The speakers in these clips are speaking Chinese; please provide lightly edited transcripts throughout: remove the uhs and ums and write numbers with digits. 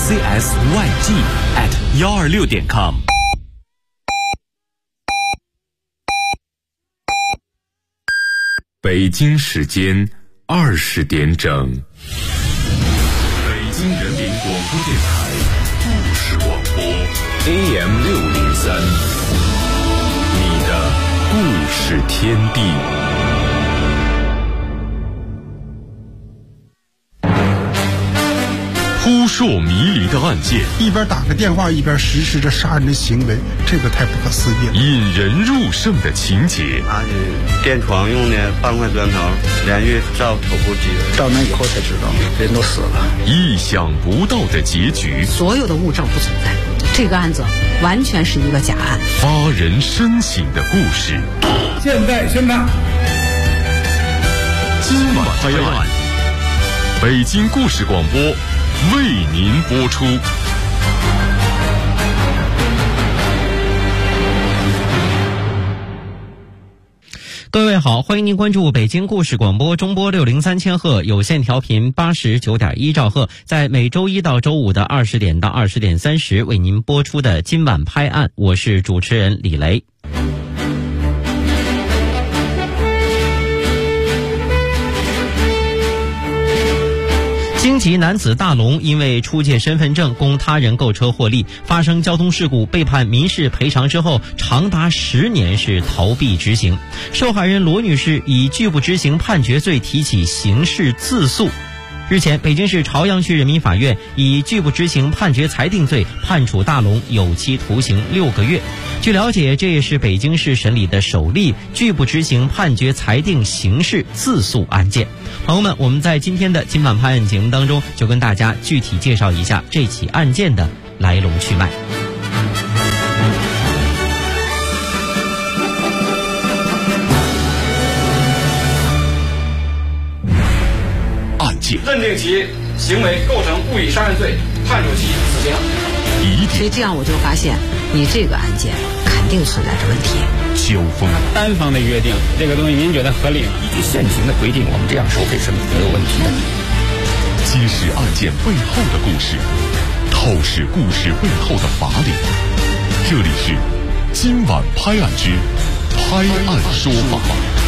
csyg@126.com。 北京时间20点整，北京人民广播电台故事广播 AM603，你的故事天地。扑朔迷离的案件， 一边打个电话一边实施着杀人的行为，这个太不可思议了。 引人入胜的情节， 拿着电床用的半块砖头连续照头部击人， 照完以后才知道人都死了。 意想不到的结局， 所有的物证不存在，这个案子完全是一个假案。 发人深省的故事， 现在宣判， 今晚拍案，北京故事广播为您播出。 各位好，欢迎您关注北京故事广播中波603千赫有线调频89.1兆赫，在每周一到周五的20点到20点30为您播出的今晚拍案，我是主持人李雷。京籍男子大龙因为出借身份证供他人购车获利，发生交通事故被判民事赔偿之后，长达10年是逃避执行。受害人罗女士以拒不执行判决罪提起刑事自诉。日前，北京市朝阳区人民法院以拒不执行判决裁定罪判处大龙有期徒刑6个月。据了解，这也是北京市审理的首例拒不执行判决裁定刑事自诉案件。朋友们，我们在今天的今晚拍案节目当中，就跟大家具体介绍一下这起案件的来龙去脉。 认定其行为构成故意杀人罪，判处其死刑。 所以这样我就发现，你这个案件肯定存在着问题。 交锋， 单方的约定，这个东西您觉得合理吗？ 依据现行的规定，我们这样收费是没有问题的。 揭示案件背后的故事，透视故事背后的法理。这里是今晚拍案之拍案说法。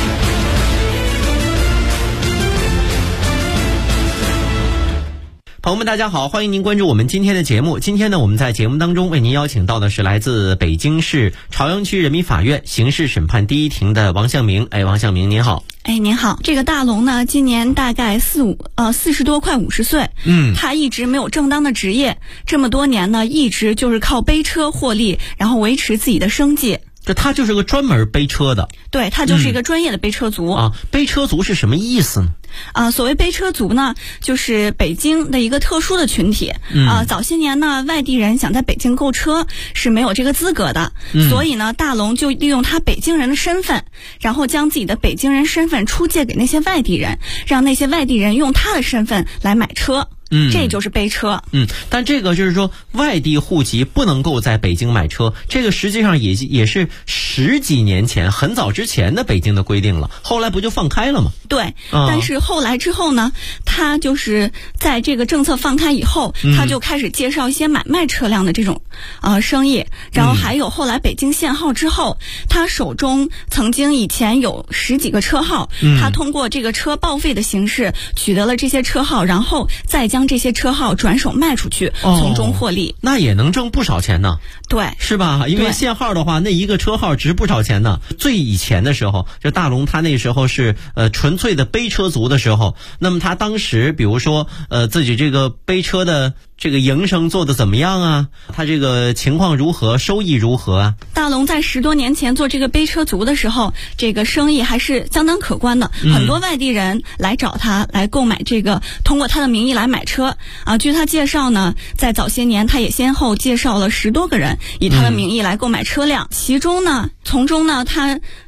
朋友们大家好，欢迎您关注我们今天的节目。今天呢，我们在节目当中为您邀请到的是来自北京市朝阳区人民法院刑事审判第一庭的王向明。王向明您好。 您好。这个大龙呢，今年大概40多快50岁。他一直没有正当的职业，这么多年呢，一直就是靠背车获利，然后维持自己的生计。 这他就是个专门背车的。 对，他就是一个专业的背车族。 背车族是什么意思呢？ 所谓背车族呢，就是北京的一个特殊的群体。早些年呢，外地人想在北京购车是没有这个资格的。所以呢，大龙就利用他北京人的身份，然后将自己的北京人身份出借给那些外地人，让那些外地人用他的身份来买车。这就是背车。 但这个就是说，外地户籍不能够在北京买车，这个实际上也是10几年前很早之前的北京的规定了，后来不就放开了吗？ 对。但是后来之后呢，他就是在这个政策放开以后，他就开始介绍一些买卖车辆的这种生意，然后还有后来北京限号之后，他手中曾经以前有10几个车号，他通过这个车报废的形式取得了这些车号，然后再将这些车号转手卖出去，从中获利。 那也能挣不少钱呢。 对， 是吧？因为限号的话，那一个车号值不少钱呢。最以前的时候，就大龙他那时候是纯粹的背车族的时候，那么他当时比如说自己这个背车的这个营生做得怎么样啊？他这个情况如何，收益如何啊？ 大龙在10多年前做这个背车族的时候，这个生意还是相当可观的。很多外地人来找他来购买这个，通过他的名义来买车据他介绍呢，在早些年他也先后介绍了10多个人以他的名义来购买车辆，从中呢他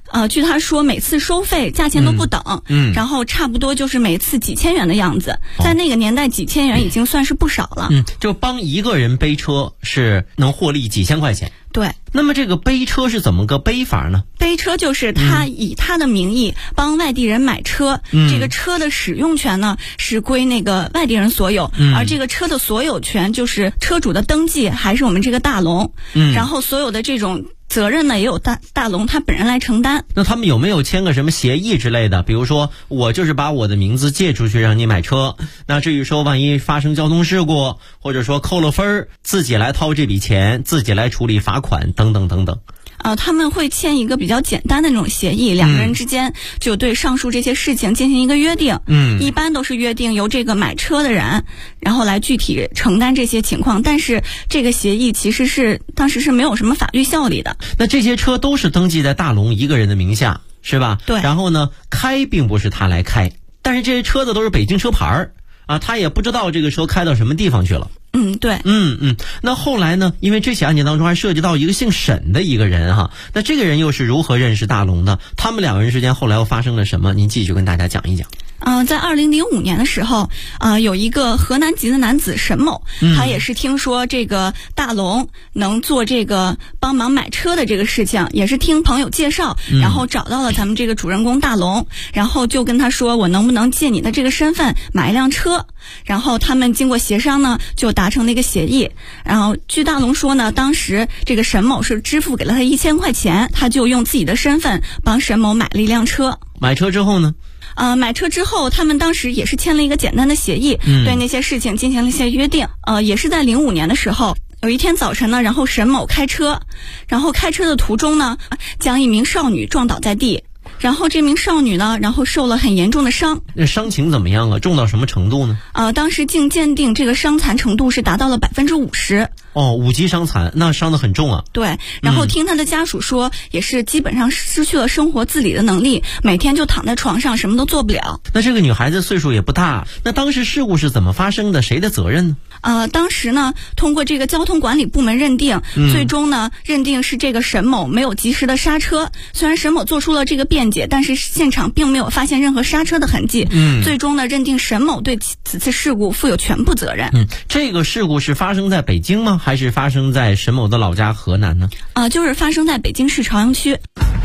据他说每次收费价钱都不等，然后差不多就是每次几千元的样子，在那个年代几千元已经算是不少了。 就帮一个人背车是能获利几千块钱。 对， 那么这个背车是怎么个背法呢？ 背车就是他以他的名义帮外地人买车，这个车的使用权呢是归那个外地人所有，而这个车的所有权就是车主的登记还是我们这个大龙，然后所有的这种责任呢也有大龙他本人来承担。 那他们有没有签个什么协议之类的？比如说我就是把我的名字借出去让你买车，那至于说万一发生交通事故或者说扣了分，自己来掏这笔钱，自己来处理罚款等等等等。 他们会签一个比较简单的那种协议，两个人之间就对上述这些事情进行一个约定。一般都是约定由这个买车的人，然后来具体承担这些情况。但是这个协议其实当时是没有什么法律效力的。 那这些车都是登记在大龙一个人的名下，是吧？ 对。 然后呢，开并不是他来开，但是这些车子都是北京车牌他也不知道这个车开到什么地方去了。 对。 那后来呢？因为这起案件当中还涉及到一个姓沈的一个人哈，那这个人又是如何认识大龙的？他们两个人之间后来又发生了什么？您继续跟大家讲一讲。 在2005年的时候，有一个河南籍的男子沈某，他也是听说这个大龙能做这个帮忙买车的这个事情，也是听朋友介绍，然后找到了咱们这个主人公大龙，然后就跟他说我能不能借你的这个身份买一辆车，然后他们经过协商呢就达成了一个协议。然后据大龙说呢，当时这个沈某是支付给了他1000块钱，他就用自己的身份帮沈某买了一辆车。 买车之后呢？ 买车之后，他们当时也是签了一个简单的协议，对那些事情进行了一些约定。也是在05年的时候，有一天早晨呢，然后沈某开车，然后开车的途中呢，将一名少女撞倒在地。然后这名少女呢，然后受了很严重的伤。 那伤情怎么样啊？重到什么程度呢？ 当时经鉴定，这个伤残程度是达到了50%。 5级伤残，那伤得很重啊。 对，然后听他的家属说，也是基本上失去了生活自理的能力，每天就躺在床上，什么都做不了。 那这个女孩子岁数也不大，那当时事故是怎么发生的？谁的责任呢？ 当时呢，通过这个交通管理部门认定，最终呢，认定是这个沈某没有及时的刹车。虽然沈某做出了这个辩解，但是现场并没有发现任何刹车的痕迹。最终呢，认定沈某对此次事故负有全部责任。 这个事故是发生在北京吗？还是发生在沈某的老家河南呢？ 就是发生在北京市朝阳区。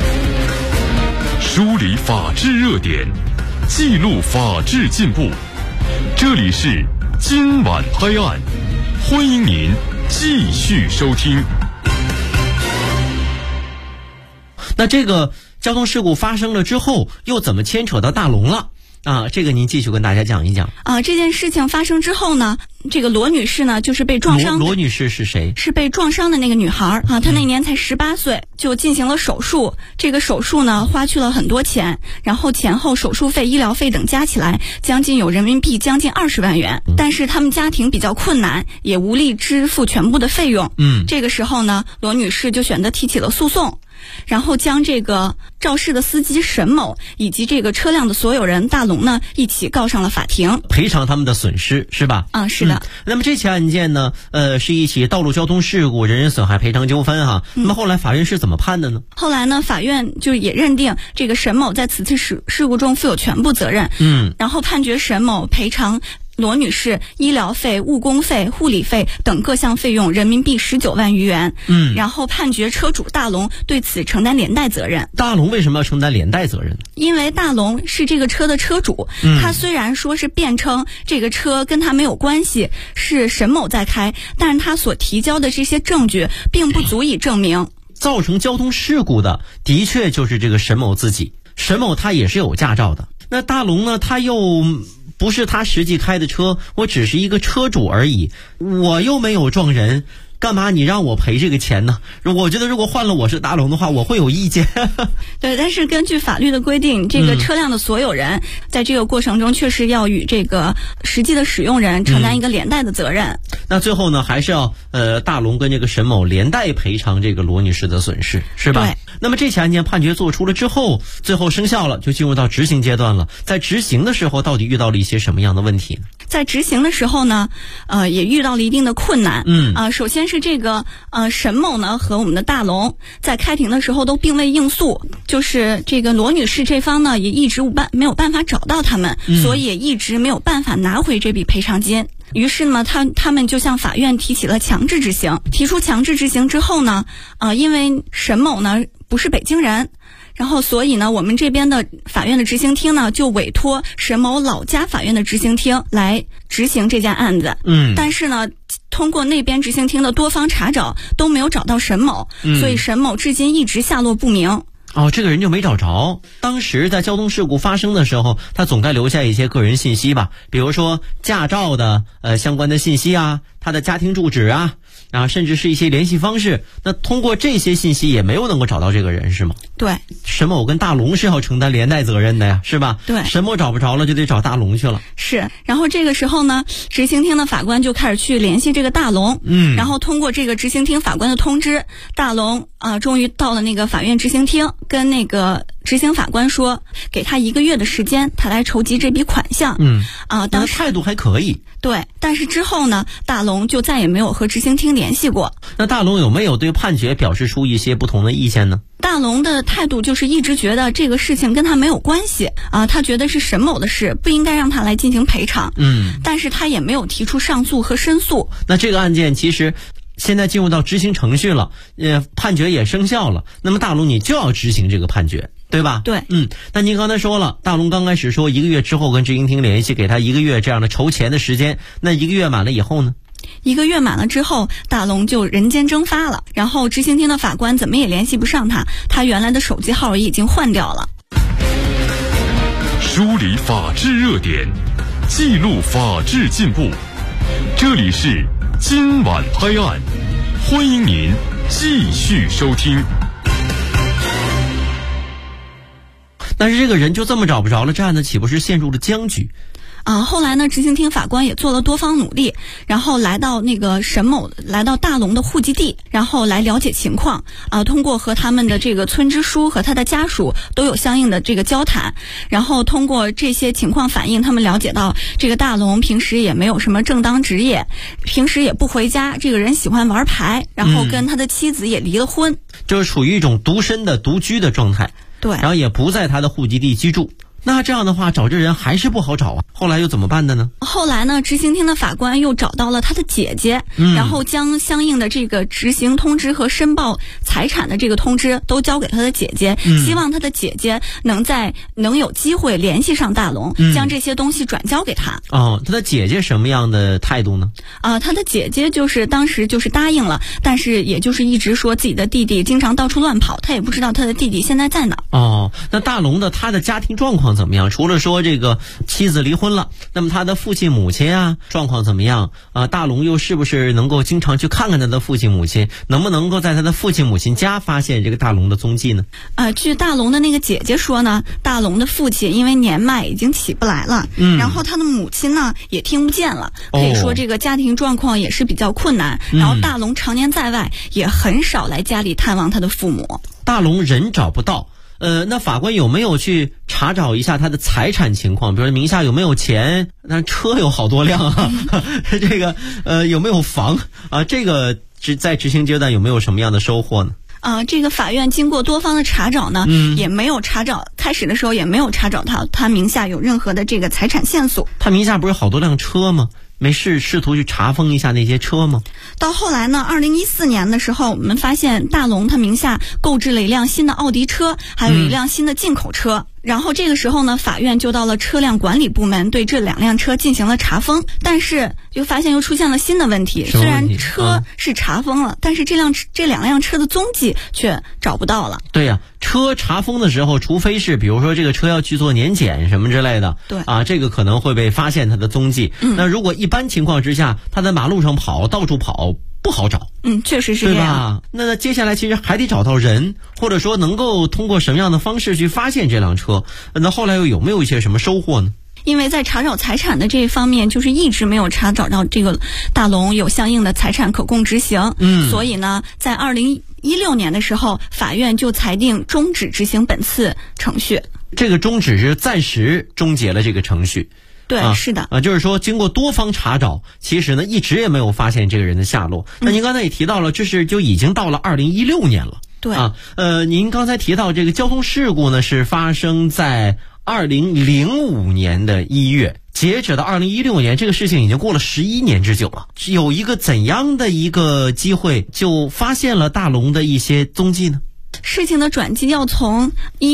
梳理法治热点，记录法治进步。这里是今晚拍案，欢迎您继续收听。 那这个交通事故发生了之后，又怎么牵扯到大龙了？这个您继续跟大家讲一讲。 这件事情发生之后呢，这个罗女士呢，就是被撞伤。 罗女士是谁？ 是被撞伤的那个女孩她那年才18岁，就进行了手术。这个手术呢，花去了很多钱，然后前后手术费、医疗费等加起来，将近有人民币将近20万元。但是他们家庭比较困难，也无力支付全部的费用。这个时候呢，罗女士就选择提起了诉讼。然后将这个肇事的司机沈某以及这个车辆的所有人大龙呢一起告上了法庭， 赔偿他们的损失，是吧？ 是的。 那么这起案件呢，是一起道路交通事故人身损害赔偿纠纷哈。那么后来法院是怎么判的呢？ 后来呢，法院就也认定这个沈某在此次事故中负有全部责任。然后判决沈某赔偿罗女士医疗费、误工费、护理费等各项费用人民币19万余元。然后判决车主大龙对此承担连带责任。 大龙为什么要承担连带责任呢？ 因为大龙是这个车的车主，他虽然说是辩称这个车跟他没有关系，是沈某在开，但是他所提交的这些证据并不足以证明造成交通事故的的确就是这个沈某自己。沈某他也是有驾照的，那大龙呢，他又不是他实际开的车，我只是一个车主而已，我又没有撞人，干嘛你让我赔这个钱呢？我觉得如果换了我是大龙的话，我会有意见。 对，但是根据法律的规定，这个车辆的所有人在这个过程中确实要与这个实际的使用人承担一个连带的责任。 那最后呢，还是要大龙跟这个沈某连带赔偿这个罗女士的损失，是吧？ 对。 那么这起案件判决做出了之后，最后生效了，就进入到执行阶段了。在执行的时候，到底遇到了一些什么样的问题呢？ 在执行的时候呢，也遇到了一定的困难。首先是这个沈某呢和我们的大龙在开庭的时候都并未应诉，就是这个罗女士这方呢也一直没有办法找到他们，所以也一直没有办法拿回这笔赔偿金。于是呢，他们就向法院提起了强制执行。提出强制执行之后呢，因为沈某呢不是北京人，然后所以呢，我们这边的法院的执行厅呢就委托沈某老家法院的执行厅来执行这件案子。但是呢，通过那边执行厅的多方查找都没有找到沈某，所以沈某至今一直下落不明。 这个人就没找着。当时在交通事故发生的时候，他总该留下一些个人信息吧，比如说驾照的相关的信息啊，他的家庭住址啊，甚至是一些联系方式。那通过这些信息也没有能够找到这个人，是吗？ 对， 沈某跟大龙是要承担连带责任的呀，是吧？ 对， 沈某找不着了就得找大龙去了。 是，然后这个时候呢，执行厅的法官就开始去联系这个大龙，然后通过这个执行厅法官的通知，大龙终于到了那个法院执行厅，跟那个执行法官说，给他1个月的时间，他来筹集这笔款项。当时态度还可以。 对，但是之后呢，大龙就再也没有和执行厅联系过。 那大龙有没有对判决表示出一些不同的意见呢？ 大龙的态度就是一直觉得这个事情跟他没有关系他觉得是沈某的事，不应该让他来进行赔偿。但是他也没有提出上诉和申诉。 那这个案件其实现在进入到执行程序了，判决也生效了，那么大龙你就要执行这个判决，对吧？ 对。 那您刚才说了，大龙刚开始说1个月之后跟执行厅联系，给他1个月这样的筹钱的时间，那1个月满了以后呢 ？1个月满了之后，大龙就人间蒸发了，然后执行厅的法官怎么也联系不上他，他原来的手机号也已经换掉了。 梳理法治热点，记录法治进步，这里是今晚拍案，欢迎您继续收听。 但是这个人就这么找不着了，这案子岂不是陷入了僵局？ 后来呢，执行厅法官也做了多方努力，然后来到那个沈某，来到大龙的户籍地，然后来了解情况。通过和他们的这个村支书和他的家属都有相应的这个交谈，然后通过这些情况反映，他们了解到这个大龙平时也没有什么正当职业，平时也不回家，这个人喜欢玩牌，然后跟他的妻子也离了婚， 就是处于一种独身的独居的状态。 对， 然后也不在他的户籍地居住。那这样的话找这人还是不好找啊，后来又怎么办的呢？ 后来呢，执行厅的法官又找到了他的姐姐，然后将相应的这个执行通知和申报财产的这个通知都交给他的姐姐，希望他的姐姐能有机会联系上大龙，将这些东西转交给他。 他的姐姐什么样的态度呢？ 他的姐姐就是当时就是答应了，但是也就是一直说自己的弟弟经常到处乱跑，他也不知道他的弟弟现在在哪。 那大龙他的家庭状况怎么样？除了说这个妻子离婚了，那么他的父亲母亲啊状况怎么样？大龙又是不是能够经常去看看他的父亲母亲？能不能够在他的父亲母亲家发现这个大龙的踪迹呢？ 据大龙的那个姐姐说呢，大龙的父亲因为年迈已经起不来了，然后他的母亲呢也听不见了，可以说这个家庭状况也是比较困难。然后大龙常年在外，也很少来家里探望他的父母。 大龙人找不到。那法官有没有去查找一下他的财产情况？比如说名下有没有钱？那车有好多辆啊，这个有没有房啊？这个在执行阶段有没有什么样的收获呢？ 这个法院经过多方的查找呢，也没有查找，开始的时候也没有查找他名下有任何的这个财产线索。 他名下不是好多辆车吗？没试图去查封一下那些车吗？ 到后来呢，2014年的时候，我们发现大龙他名下购置了一辆新的奥迪车，还有一辆新的进口车。然后这个时候呢，法院就到了车辆管理部门，对这2辆车进行了查封，但是又发现又出现了新的问题。虽然车是查封了，但是这2辆车的踪迹却找不到了。 对呀，车查封的时候，除非是比如说这个车要去做年检什么之类的， 对这个可能会被发现它的踪迹。那如果一般情况之下，他在马路上跑，到处跑，不好找。 确实是这样， 对吧？那接下来其实还得找到人，或者说能够通过什么样的方式去发现这辆车。那后来又有没有一些什么收获呢？ 因为在查找财产的这一方面，就是一直没有查找到这个大龙有相应的财产可供执行。所以呢，在2016年的时候，法院就裁定终止执行本次程序。 这个终止是暂时终结了这个程序。 对，是的。 就是说经过多方查找，其实呢一直也没有发现这个人的下落。那您刚才也提到了，这是就已经到了2016年了。 对您刚才提到这个交通事故呢，是发生在2005年的1月，截止到2016年，这个事情已经过了11年之久了。有一个怎样的一个机会就发现了大龙的一些踪迹呢？ 事情的转机要从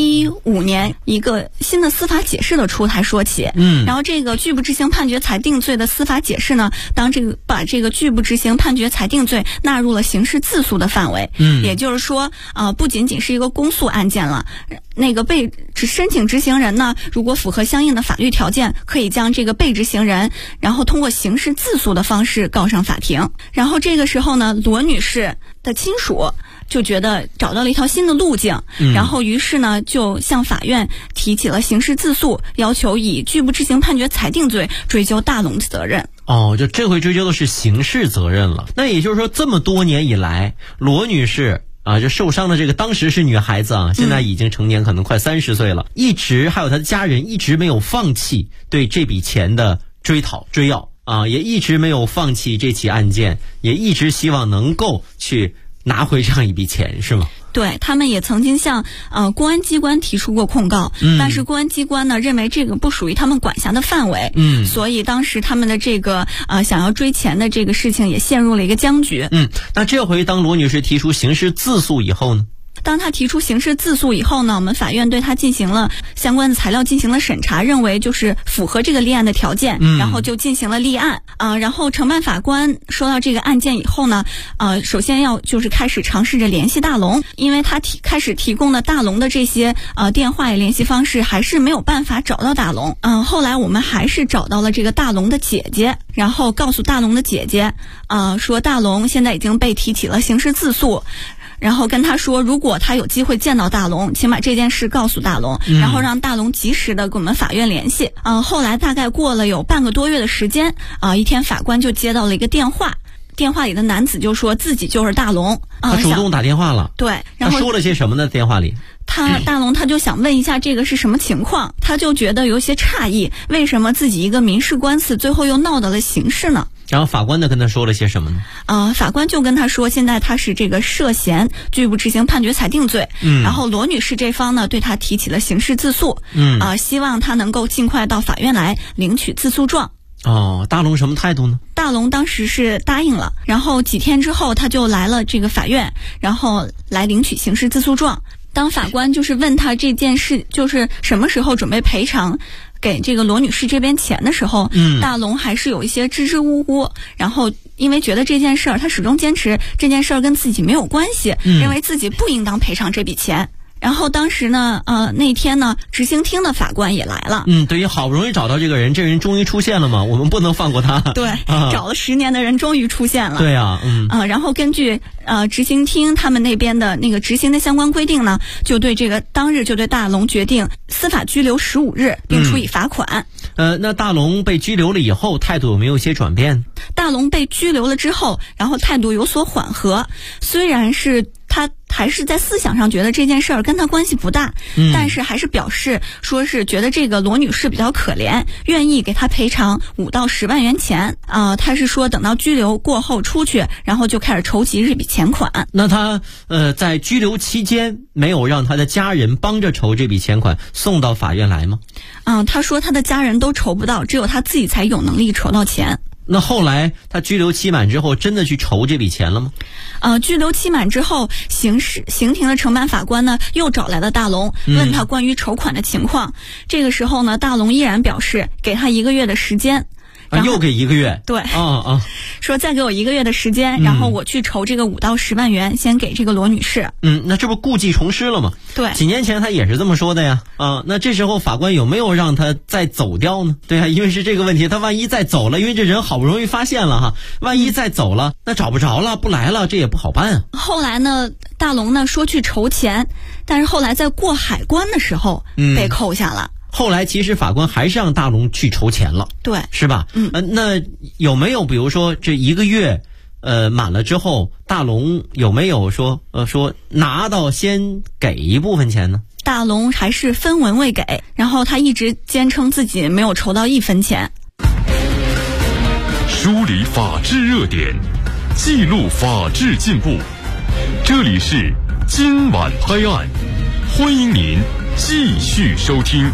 15年一个新的司法解释的出台说起。然后这个拒不执行判决裁定罪的司法解释呢，把这个拒不执行判决裁定罪纳入了刑事自诉的范围。也就是说不仅仅是一个公诉案件了，那个申请执行人呢，如果符合相应的法律条件，可以将这个被执行人然后通过刑事自诉的方式告上法庭。然后这个时候呢，罗女士的亲属就觉得找到了一条新的路径，然后于是呢就向法院提起了刑事自诉，要求以拒不执行判决裁定罪追究大龙的责任。 就这回追究的是刑事责任了。那也就是说，这么多年以来，罗女士这受伤的这个当时是女孩子现在已经成年，可能快30岁了，一直还有她的家人一直没有放弃对这笔钱的追要也一直没有放弃这起案件，也一直希望能够去拿回这样一笔钱，是吗？ 对，他们也曾经向公安机关提出过控告，但是公安机关呢认为这个不属于他们管辖的范围，所以当时他们的这个想要追钱的这个事情也陷入了一个僵局。 那这回当罗女士提出刑事自诉以后呢？ 当他提出刑事自诉以后呢，我们法院对他进行了相关的材料进行了审查，认为就是符合这个立案的条件，然后就进行了立案。然后承办法官收到这个案件以后呢，首先要就是开始尝试着联系大龙，因为他开始提供的大龙的这些电话联系方式还是没有办法找到大龙。后来我们还是找到了这个大龙的姐姐，然后告诉大龙的姐姐，说大龙现在已经被提起了刑事自诉。然后跟他说，如果他有机会见到大龙，请把这件事告诉大龙，然后让大龙及时的跟我们法院联系。后来大概过了有半个多月的时间，一天法官就接到了一个电话，电话里的男子就说自己就是大龙， 他主动打电话了。 对，然后他说了些什么呢？电话里大龙他就想问一下这个是什么情况，他就觉得有些诧异，为什么自己一个民事官司最后又闹到了刑事呢？ 然后法官呢跟他说了些什么呢？ 法官就跟他说，现在他是这个涉嫌拒不执行判决裁定罪，然后罗女士这方呢对他提起了刑事自诉，希望他能够尽快到法院来领取自诉状。 大龙什么态度呢？ 大龙当时是答应了，然后几天之后他就来了这个法院，然后来领取刑事自诉状。当法官就是问他这件事就是什么时候准备赔偿给这个罗女士这边钱的时候，大龙还是有一些支支吾吾，然后因为觉得这件事儿，他始终坚持这件事儿跟自己没有关系，认为自己不应当赔偿这笔钱。然后当时呢，那天呢，执行厅的法官也来了。 对于好不容易找到这个人，这人终于出现了嘛，我们不能放过他。 对，找了10年的人终于出现了。 对啊， 然后根据执行厅他们那边的那个执行的相关规定呢，就对这个当日就对大龙决定司法拘留15日，并处以罚款。 那大龙被拘留了以后，态度有没有一些转变？ 大龙被拘留了之后，然后态度有所缓和，虽然是他还是在思想上觉得这件事儿跟他关系不大，但是还是表示说是觉得这个罗女士比较可怜，愿意给她赔偿5到10万元钱。他是说等到拘留过后出去，然后就开始筹集这笔钱款。 那他在拘留期间没有让他的家人帮着筹这笔钱款送到法院来吗？ 他说他的家人都筹不到，只有他自己才有能力筹到钱。 那后来他拘留期满之后，真的去筹这笔钱了吗？ 拘留期满之后，刑庭的承办法官呢又找来了大龙，问他关于筹款的情况。这个时候呢，大龙依然表示给他1个月的时间。 又给1个月？ 对，说再给我1个月的时间，然后我去筹这个5到10万元，先给这个罗女士。 那这不故技重施了吗？ 对， 几年前他也是这么说的呀。那这时候法官有没有让他再走掉呢？对啊，因为是这个问题，他万一再走了，因为这人好不容易发现了哈，万一再走了，那找不着了，不来了，这也不好办啊。 后来呢，大龙呢说去筹钱，但是后来在过海关的时候被扣下了。 后来其实法官还是让大龙去筹钱了， 对， 是吧？那有没有比如说这1个月满了之后，大龙有没有说拿到先给一部分钱呢？ 大龙还是分文未给，然后他一直坚称自己没有筹到1分钱。 梳理法治热点，记录法治进步，这里是今晚拍案，欢迎您继续收听。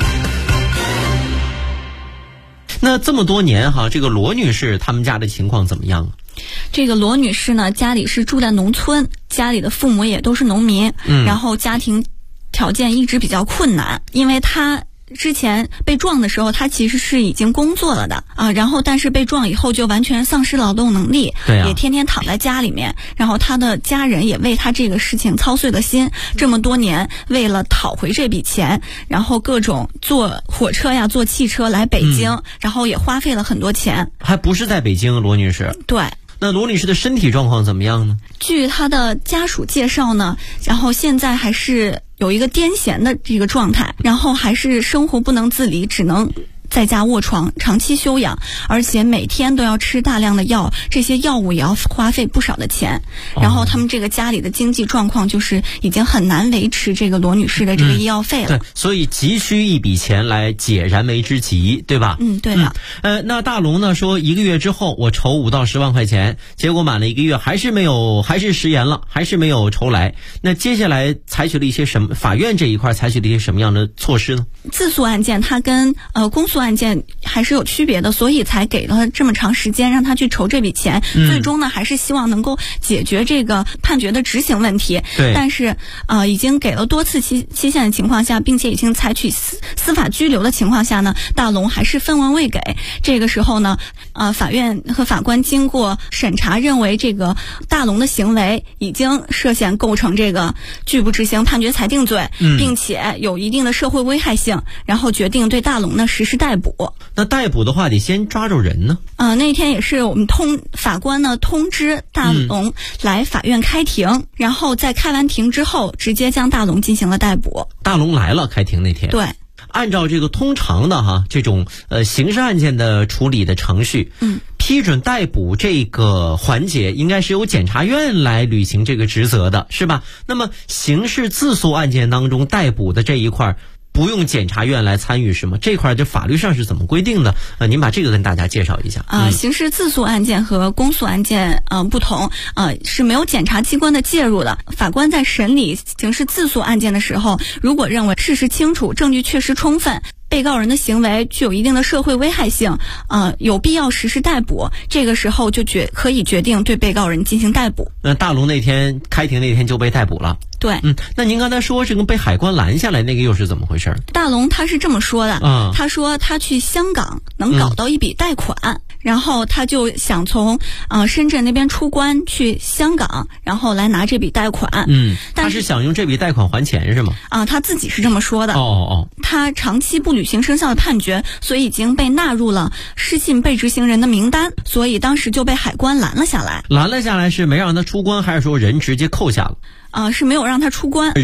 那这么多年哈，这个罗女士他们家的情况怎么样啊？ 这个罗女士呢，家里是住在农村，家里的父母也都是农民，然后家庭条件一直比较困难，因为她之前被撞的时候，她其实是已经工作了的然后但是被撞以后就完全丧失劳动能力，也天天躺在家里面，然后她的家人也为她这个事情操碎了心，这么多年为了讨回这笔钱，然后各种坐火车呀坐汽车来北京，然后也花费了很多钱。 还不是在北京，罗女士？ 对。 那罗女士的身体状况怎么样呢？ 据她的家属介绍呢，然后现在还是有一个癫痫的这个状态，然后还是生活不能自理，只能在家卧床长期休养，而且每天都要吃大量的药，这些药物也要花费不少的钱。然后他们这个家里的经济状况就是已经很难维持这个罗女士的这个医药费了。 对，所以急需一笔钱来解燃眉之急，对吧？ 对的。 那大龙呢说1个月之后我筹5到10万块钱，结果满了1个月还是食言了，还是没有筹来。那接下来采取了一些什么？法院这一块采取了一些什么样的措施呢？ 自诉案件它跟公诉案件还是有区别的，所以才给了这么长时间让他去筹这笔钱。最终呢，还是希望能够解决这个判决的执行问题。 对。 但是已经给了多次期限的情况下，并且已经采取司法拘留的情况下呢，大龙还是分文未给。这个时候呢，法院和法官经过审查，认为这个大龙的行为已经涉嫌构成这个拒不执行判决裁定罪，并且有一定的社会危害性，然后决定对大龙呢实施逮捕。 那逮捕的话得先抓住人呢？ 那天也是我们法官呢通知大龙来法院开庭，然后在开完庭之后直接将大龙进行了逮捕。 大龙来了，开庭那天。 对。 按照这个通常的这种刑事案件的处理的程序，批准逮捕这个环节应该是由检察院来履行这个职责的，是吧？那么刑事自诉案件当中逮捕的这一块不用检察院来参与是吗？这块就法律上是怎么规定的？您把这个跟大家介绍一下。 刑事自诉案件和公诉案件不同，是没有检察机关的介入的。法官在审理刑事自诉案件的时候，如果认为事实清楚、证据确实充分，被告人的行为具有一定的社会危害性，有必要实施逮捕，这个时候就可以决定对被告人进行逮捕。 那大龙那天开庭那天就被逮捕了。 对。 那您刚才说这个被海关拦下来那个又是怎么回事？ 大龙他是这么说的，他说他去香港能搞到一笔贷款，然后他就想从深圳那边出关去香港，然后来拿这笔贷款。 他是想用这笔贷款还钱是吗？ 他自己是这么说的。他长期不履行生效的判决，所以已经被纳入了失信被执行人的名单，所以当时就被海关拦了下来。 拦了下来是没让他出关，还是说人直接扣下了？ 是没有让他出关。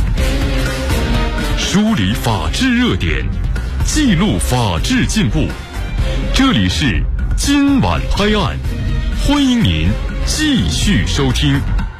梳理法治热点，记录法治进步，这里是今晚拍案，欢迎您继续收听。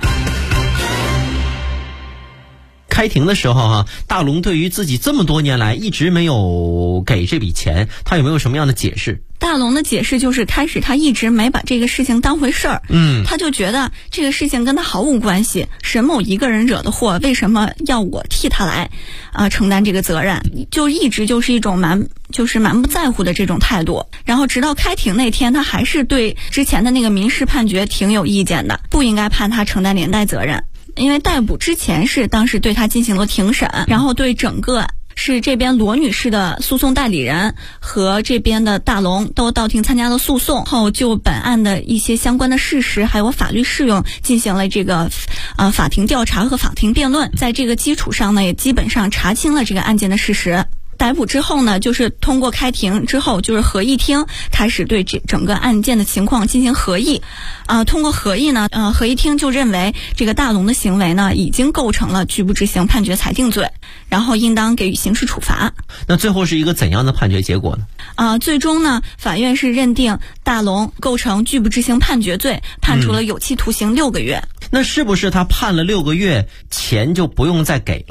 开庭的时候大龙对于自己这么多年来一直没有给这笔钱，他有没有什么样的解释？ 大龙的解释就是开始他一直没把这个事情当回事儿，他就觉得这个事情跟他毫无关系，沈某一个人惹的祸，为什么要我替他来承担这个责任？就一直就是一种蛮不在乎的这种态度。然后直到开庭那天，他还是对之前的那个民事判决挺有意见的，不应该判他承担连带责任。因为逮捕之前是当时对他进行了庭审，然后对整个是这边罗女士的诉讼代理人和这边的大龙都到庭参加了诉讼后，就本案的一些相关的事实还有法律适用进行了这个法庭调查和法庭辩论。在这个基础上呢，也基本上查清了这个案件的事实。逮捕之后呢，就是通过开庭之后，就是合议厅开始对这整个案件的情况进行合议。通过合议呢，合议厅就认为这个大龙的行为呢，已经构成了拒不执行判决裁定罪，然后应当给予刑事处罚。 那最后是一个怎样的判决结果呢？ 最终呢，法院是认定大龙构成拒不执行判决罪，判处了有期徒刑6个月。 那是不是他判了6个月，钱就不用再给了呢？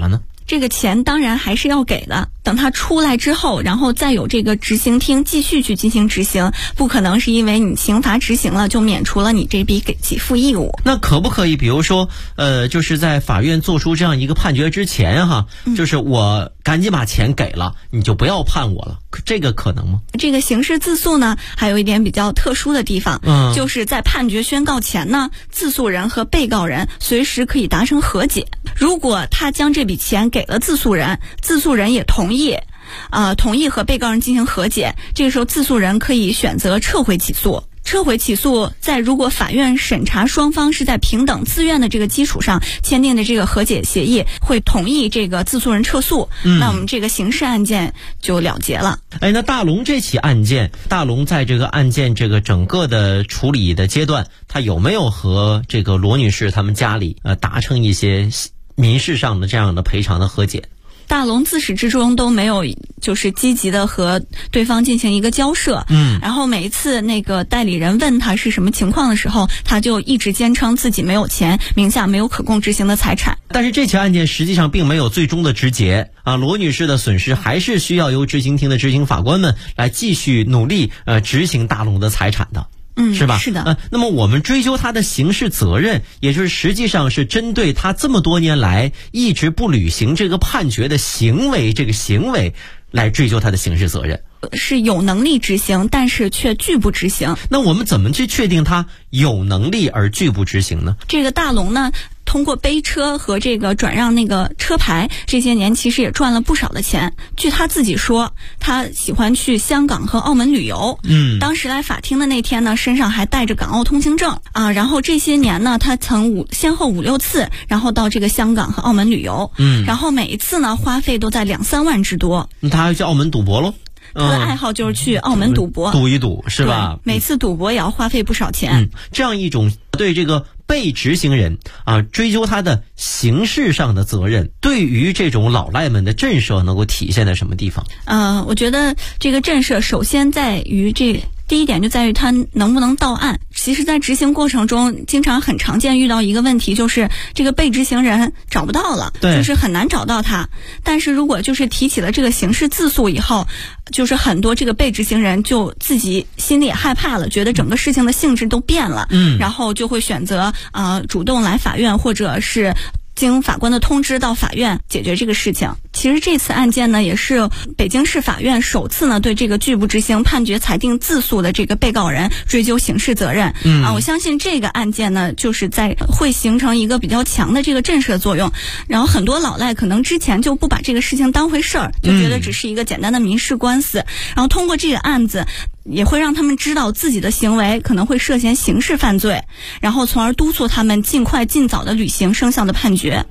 这个钱当然还是要给的，等他出来之后，然后再有这个执行厅继续去进行执行，不可能是因为你刑罚执行了就免除了你这笔给付义务。 那可不可以比如说就是在法院做出这样一个判决之前就是我赶紧把钱给了，你就不要判我了，这个可能吗？ 这个刑事自诉呢还有一点比较特殊的地方，就是在判决宣告前呢，自诉人和被告人随时可以达成和解。如果他将这笔钱给了自诉人，自诉人也同意和被告人进行和解，这个时候自诉人可以选择撤回起诉。撤回起诉，在如果法院审查双方是在平等自愿的这个基础上签订的这个和解协议，会同意这个自诉人撤诉，那我们这个刑事案件就了结了。 那大龙这起案件，大龙在这个案件这个整个的处理的阶段，他有没有和这个罗女士他们家里达成一些民事上的这样的赔偿的和解？ 大龙自始至终都没有就是积极的和对方进行一个交涉，然后每一次那个代理人问他是什么情况的时候，他就一直坚称自己没有钱，名下没有可供执行的财产。 但是这起案件实际上并没有最终的执结罗女士的损失还是需要由执行庭的执行法官们来继续努力执行大龙的财产的。是吧？ 是的。 那么我们追究他的刑事责任，也就是实际上是针对他这么多年来一直不履行这个判决的行为，这个行为来追究他的刑事责任。 是有能力执行，但是却拒不执行。 那我们怎么去确定他有能力而拒不执行呢？ 这个大龙呢，通过背车和这个转让那个车牌，这些年其实也赚了不少的钱。据他自己说，他喜欢去香港和澳门旅游。当时来法庭的那天呢，身上还带着港澳通行证然后这些年呢，他曾先后5、6次，然后到这个香港和澳门旅游。然后每一次呢，花费都在2、3万之多。 他还去澳门赌博喽？ 他的爱好就是去澳门赌博， 赌一赌是吧？ 每次赌博也要花费不少钱。 这样一种对这个被执行人追究他的刑事上的责任，对于这种老赖们的震慑能够体现在什么地方？ 我觉得这个震慑首先在于第一点就在于他能不能到案。其实在执行过程中经常很常见遇到一个问题，就是这个被执行人找不到了，就是很难找到他。但是如果就是提起了这个刑事自诉以后，就是很多这个被执行人就自己心里也害怕了，觉得整个事情的性质都变了，然后就会选择主动来法院，或者是经法官的通知到法院解决这个事情。其实这次案件呢，也是北京市法院首次呢对这个拒不执行判决裁定自诉的这个被告人追究刑事责任。我相信这个案件呢，就是会形成一个比较强的这个震慑作用。然后很多老赖可能之前就不把这个事情当回事儿，就觉得只是一个简单的民事官司。然后通过这个案子，也会让他们知道自己的行为可能会涉嫌刑事犯罪，然后从而督促他们尽快尽早的履行生效的判决。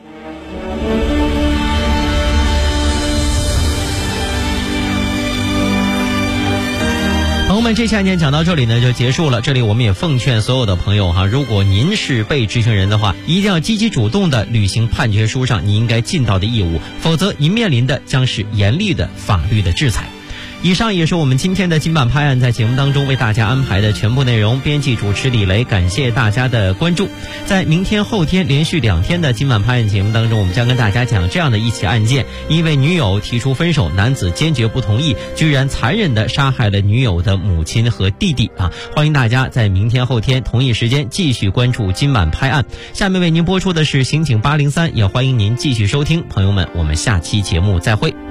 朋友们，这期案件讲到这里呢就结束了。这里我们也奉劝所有的朋友如果您是被执行人的话，一定要积极主动的履行判决书上你应该尽到的义务，否则您面临的将是严厉的法律的制裁。以上也是我们今天的金版拍案在节目当中为大家安排的全部内容。编辑主持李雷，感谢大家的关注。在明天后天连续2天的金版拍案节目当中，我们将跟大家讲这样的一起案件：一位女友提出分手，男子坚决不同意，居然残忍地杀害了女友的母亲和弟弟欢迎大家在明天后天同一时间继续关注金版拍案。下面为您播出的是刑警803，也欢迎您继续收听。朋友们，我们下期节目再会。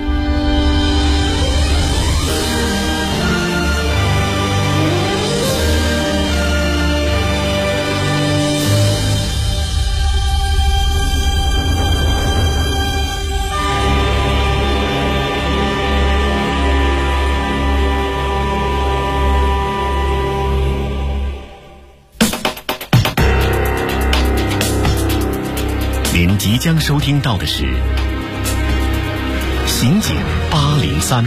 您即将收听到的是刑警803。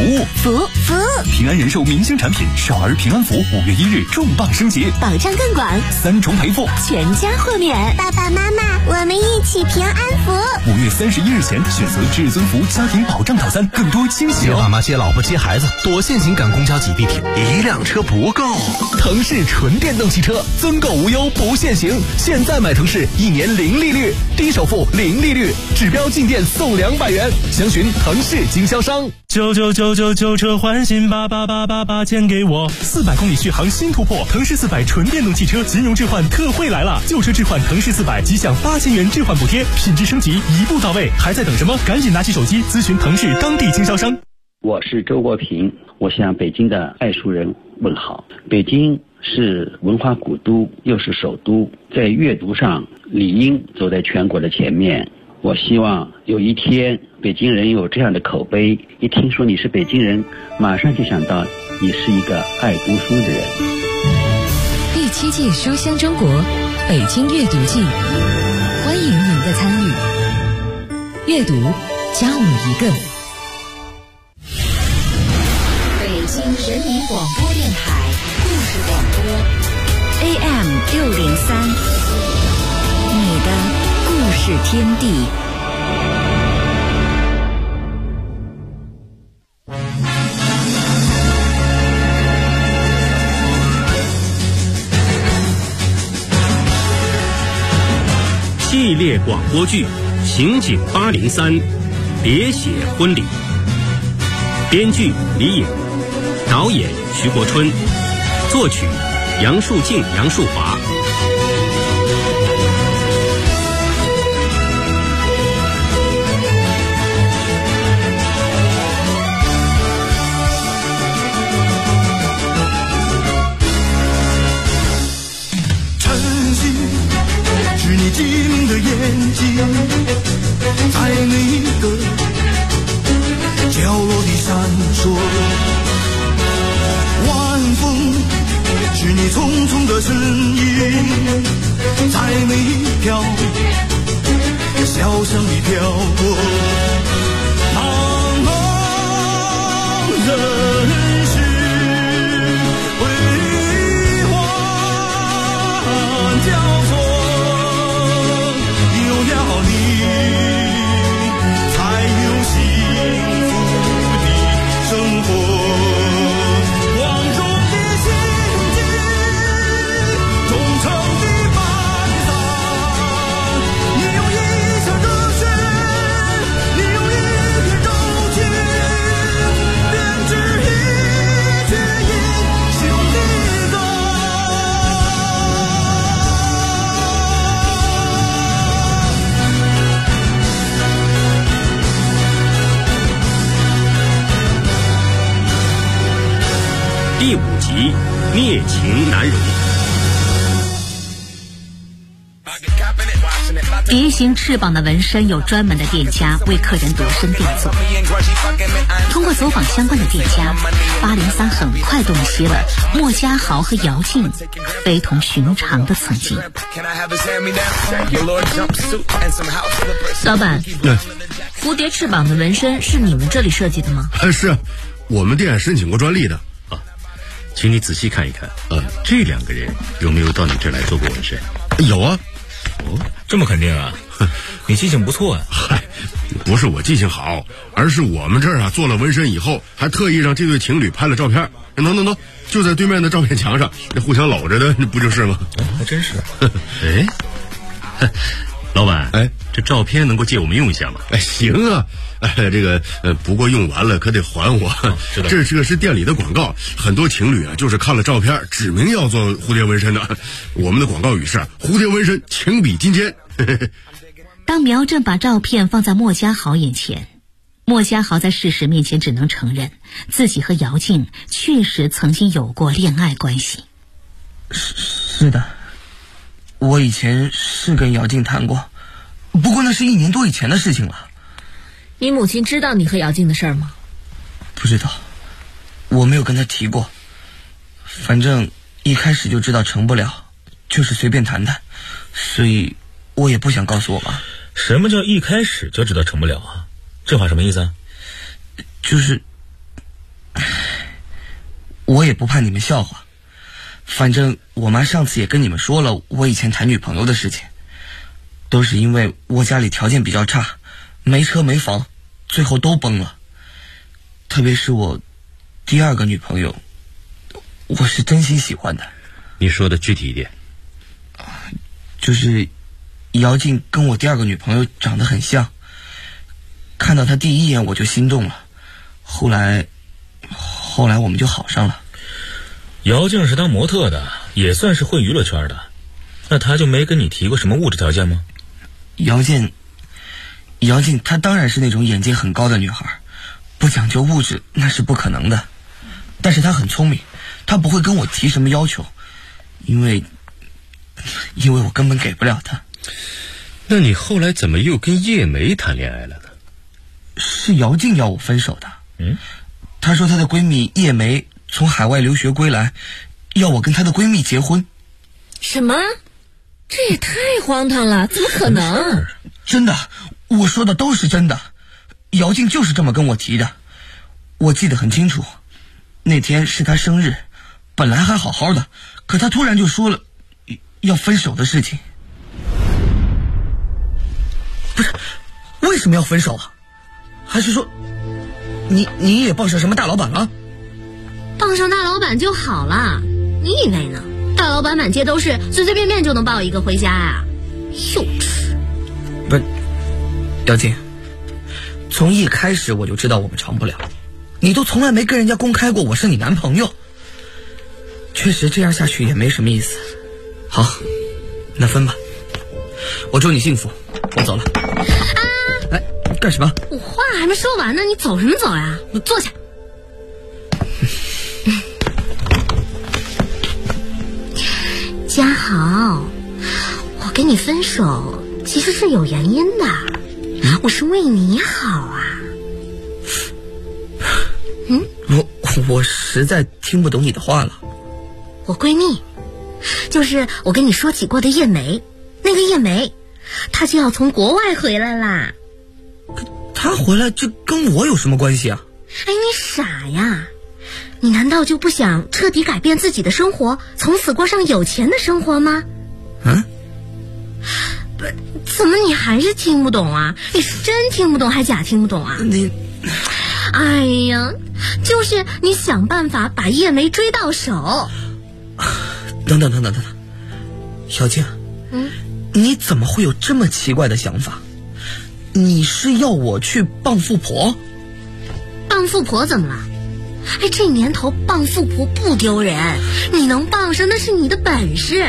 平安人寿明星产品少儿平安符5月1日重磅升级， 保障更广 ，3重赔付， 全家豁免。 爸爸妈妈，我们一起平安符。 5月31日前选择至尊福家庭保障套餐，更多惊喜接爸妈、接老婆、接孩子，多现行赶公交挤地铁， 一辆车不够。 腾势纯电动汽车，增购无忧不限行。现在买腾势，1年0利率，低首付0利率，指标进店送200元。详询腾势经销商。 99999旧车换新，88888钱给我。 400公里续航新突破，腾势400纯电动汽车金融置换特惠来了！旧车置换腾势400即享8000元置换补贴，品质升级一步到位，还在等什么？赶紧拿起手机咨询腾势当地经销商。 我是周国平，我向北京的爱书人问好。北京是文化古都，又是首都，在阅读上理应走在全国的前面。我希望有一天北京人有这样的口碑，一听说你是北京人，马上就想到你是一个爱读书的人。 第7届书香中国北京阅读季，欢迎您的参与。阅读加我一个。 北京人民广播电台故事广播 AM603，你的故事天地。 系列广播剧《刑警803》，别写婚礼。编剧李颖，导演徐国春，作曲杨树静、杨树华。 晶莹的眼睛，在每个角落里闪烁。晚风是你匆匆的身影，在每一条小巷里飘过。茫茫人世辉煌交错。 第5集灭情难容。 蝶形翅膀的纹身有专门的店家为客人度身定做。通过走访相关的店家，803很快洞悉了莫家豪和姚静非同寻常的曾经。 老板，蝴蝶翅膀的纹身是你们这里设计的吗？ 是，我们店申请过专利的。 请你仔细看一看，这2个人有没有到你这儿来做过纹身？ 有啊。 哦，这么肯定啊？你记性不错啊。 嗨，不是我记性好，而是我们这儿做了纹身以后，还特意让这对情侣拍了照片。能，就在对面的照片墙上，那互相搂着的，不就是吗？ 还真是。 老板，这照片能够借我们用一下吗？ 行啊。这个不过用完了可得还我。这是店里的广告，很多情侣就是看了照片指明要做蝴蝶纹身的。我们的广告语是蝴蝶纹身情比金坚。 当苗正把照片放在莫家豪眼前，莫家豪在事实面前只能承认自己和姚静确实曾经有过恋爱关系。 是的，我以前是跟姚静谈过，不过那是1年多以前的事情了。 你母亲知道你和姚静的事儿吗？ 不知道，我没有跟她提过。反正一开始就知道成不了，就是随便谈谈，所以我也不想告诉我妈。 什么叫一开始就知道成不了啊？这话什么意思啊？ 就是我也不怕你们笑话。反正我妈上次也跟你们说了我以前谈女朋友的事情，都是因为我家里条件比较差，没车没房，最后都崩了。特别是我第二个女朋友，我是真心喜欢的。 你说的具体一点。 就是姚静跟我第二个女朋友长得很像，看到她第一眼我就心动了，后来我们就好上了。 姚静是当模特的，也算是混娱乐圈的，那她就没跟你提过什么物质条件吗？ 姚静她当然是那种眼界很高的女孩，不讲究物质那是不可能的。但是她很聪明，她不会跟我提什么要求，因为我根本给不了她。 那你后来怎么又跟叶梅谈恋爱了呢？ 是姚静要我分手的。她说她的闺蜜叶梅从海外留学归来，要我跟她的闺蜜结婚。 什么？这也太荒唐了，怎么可能？ 真的，我说的都是真的。姚静就是这么跟我提的，我记得很清楚。那天是她生日，本来还好好的，可她突然就说了要分手的事情。不是，为什么要分手啊？还是说你也傍上什么大老板了？ 傍上大老板就好了，你以为呢？大老板满街都是，随随便便就能抱一个回家呀？幼稚！ 不是，姚静，从一开始我就知道我们成不了，你都从来没跟人家公开过我是你男朋友，确实这样下去也没什么意思。好，那分吧，我祝你幸福，我走了。哎，干什么？ 我话还没说完呢，你走什么走呀？你坐下。嘉豪，我跟你分手其实是有原因的，我是为你好啊。 我实在听不懂你的话了。 我闺蜜，就是我跟你说起过的叶梅，那个叶梅，她就要从国外回来啦。 她回来这跟我有什么关系啊？ 哎，你傻呀？你难道就不想彻底改变自己的生活，从此过上有钱的生活吗？不，怎么你还是听不懂啊？你是真听不懂还假听不懂啊？哎呀，就是你想办法把叶梅追到手。 等，小静，你怎么会有这么奇怪的想法？你是要我去傍富婆？ 傍富婆怎么了？哎，这年头傍富婆不丢人，你能傍上那是你的本事。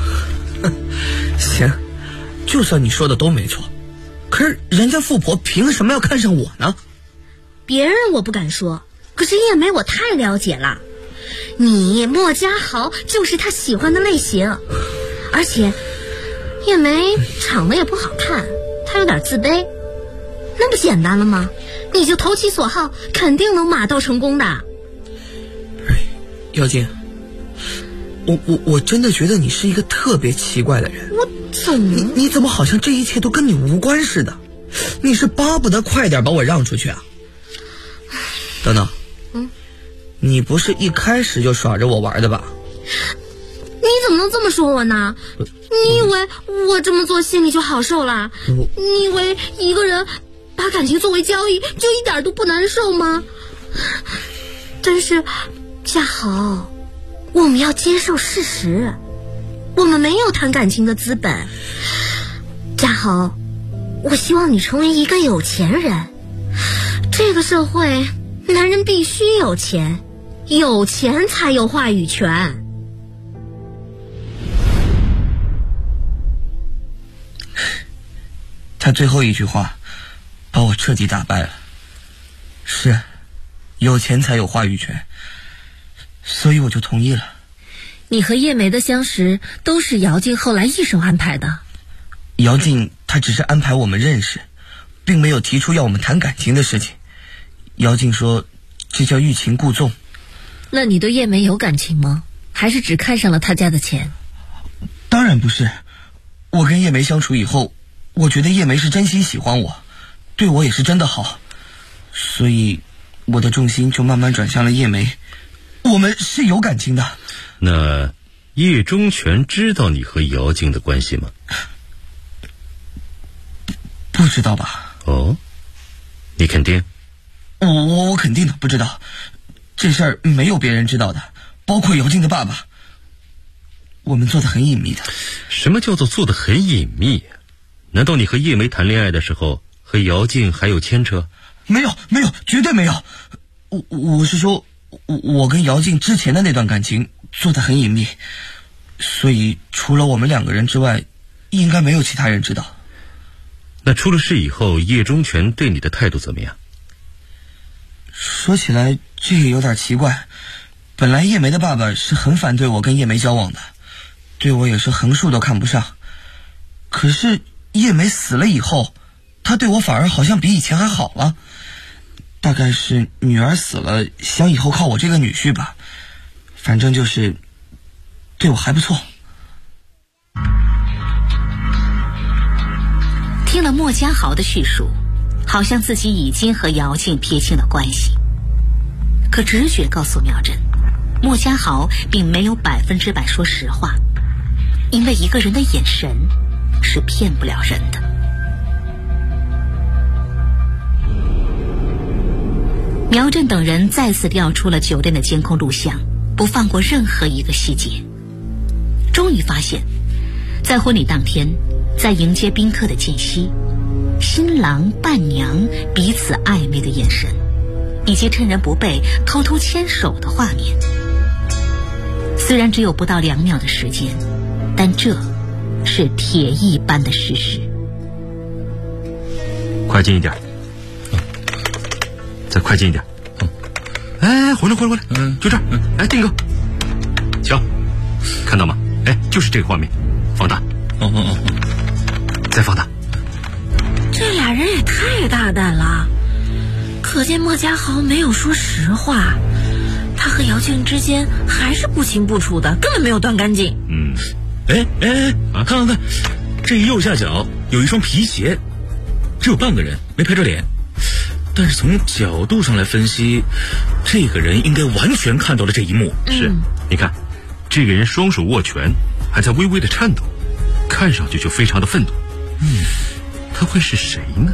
行，就算你说的都没错，可是人家富婆凭什么要看上我呢？ 别人我不敢说，可是叶梅我太了解了，你莫家豪就是她喜欢的类型。而且叶梅长得也不好看，她有点自卑，那不简单了吗？你就投其所好，肯定能马到成功的。 姚静，我真的觉得你是一个特别奇怪的人。 我怎么？ 你怎么好像这一切都跟你无关似的？你是巴不得快点把我让出去啊？等等，你不是一开始就耍着我玩的吧？ 你怎么能这么说我呢？你以为我这么做心里就好受了？你以为一个人把感情作为交易就一点都不难受吗？但是嘉豪，我们要接受事实，我们没有谈感情的资本。嘉豪，我希望你成为一个有钱人。这个社会男人必须有钱，有钱才有话语权。 他最后一句话把我彻底打败了。是，有钱才有话语权，所以我就同意了。 你和叶梅的相识都是姚静后来一手安排的？ 姚静她只是安排我们认识，并没有提出要我们谈感情的事情。姚静说这叫欲擒故纵。 那你对叶梅有感情吗？还是只看上了她家的钱？ 当然不是，我跟叶梅相处以后，我觉得叶梅是真心喜欢我，对我也是真的好，所以我的重心就慢慢转向了叶梅， 我们是有感情的。 那叶忠全知道你和姚静的关系吗？ 不知道吧？ 哦，你肯定？ 我肯定的不知道，这事儿没有别人知道的，包括姚静的爸爸。我们做得很隐秘的。 什么叫做做得很隐秘？难道你和叶梅谈恋爱的时候和姚静还有牵扯？ 没有，绝对没有。我是说，我跟姚静之前的那段感情做得很隐秘，所以除了我们2个人之外，应该没有其他人知道。 那出了事以后，叶忠全对你的态度怎么样？ 说起来这也有点奇怪，本来叶梅的爸爸是很反对我跟叶梅交往的，对我也是横竖都看不上。可是叶梅死了以后，他对我反而好像比以前还好了。大概是女儿死了，想以后靠我这个女婿吧，反正就是对我还不错。 听了莫家豪的叙述，好像自己已经和姚静撇清了关系，可直觉告诉苗振，莫家豪并没有100%说实话，因为一个人的眼神是骗不了人的。苗振等人再次调出了酒店的监控录像，不放过任何一个细节。终于发现，在婚礼当天，在迎接宾客的间隙，新郎伴娘彼此暧昧的眼神，以及趁人不备偷偷牵手的画面。虽然只有不到2秒的时间，但这是铁一般的事实。 快近一点，再快近一点。哎，回来，就这儿。哎，定哥，瞧，看到吗？哎，就是这个画面，放大。再放大。 这俩人也太大胆了，可见莫家豪没有说实话，他和姚静之间还是不清不楚的，根本没有断干净。 看，这右下角有一双皮鞋，只有半个人，没拍着脸。但是从角度上来分析，这个人应该完全看到了这一幕。 是，你看，这个人双手握拳，还在微微的颤抖，看上去就非常的愤怒。他会是谁呢？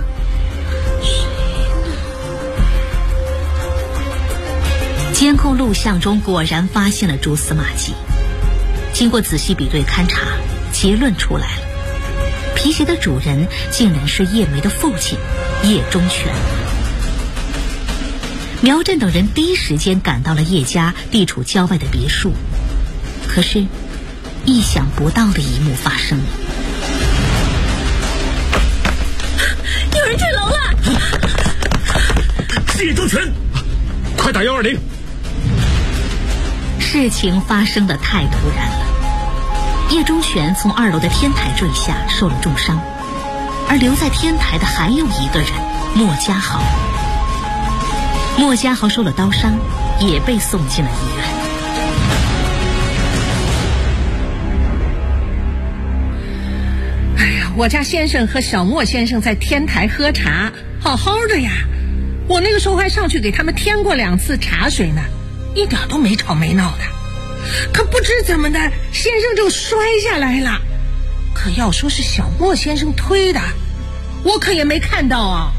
监控录像中果然发现了蛛丝马迹，经过仔细比对勘查，结论出来了，皮鞋的主人竟然是叶梅的父亲叶忠全。苗振等人第一时间赶到了叶家地处郊外的别墅，可是意想不到的一幕发生了。 有人坠楼了！ 是叶忠全，快打120！ 事情发生的太突然了，叶忠全从2楼的天台坠下，受了重伤，而留在天台的还有一个人，莫家豪。莫家豪受了刀伤，也被送进了医院。 哎呀，我家先生和小莫先生在天台喝茶，好好的呀。我那个时候还上去给他们添过2次茶水呢，一点都没吵没闹的。可不知怎么的，先生就摔下来了。可要说是小莫先生推的，我可也没看到啊。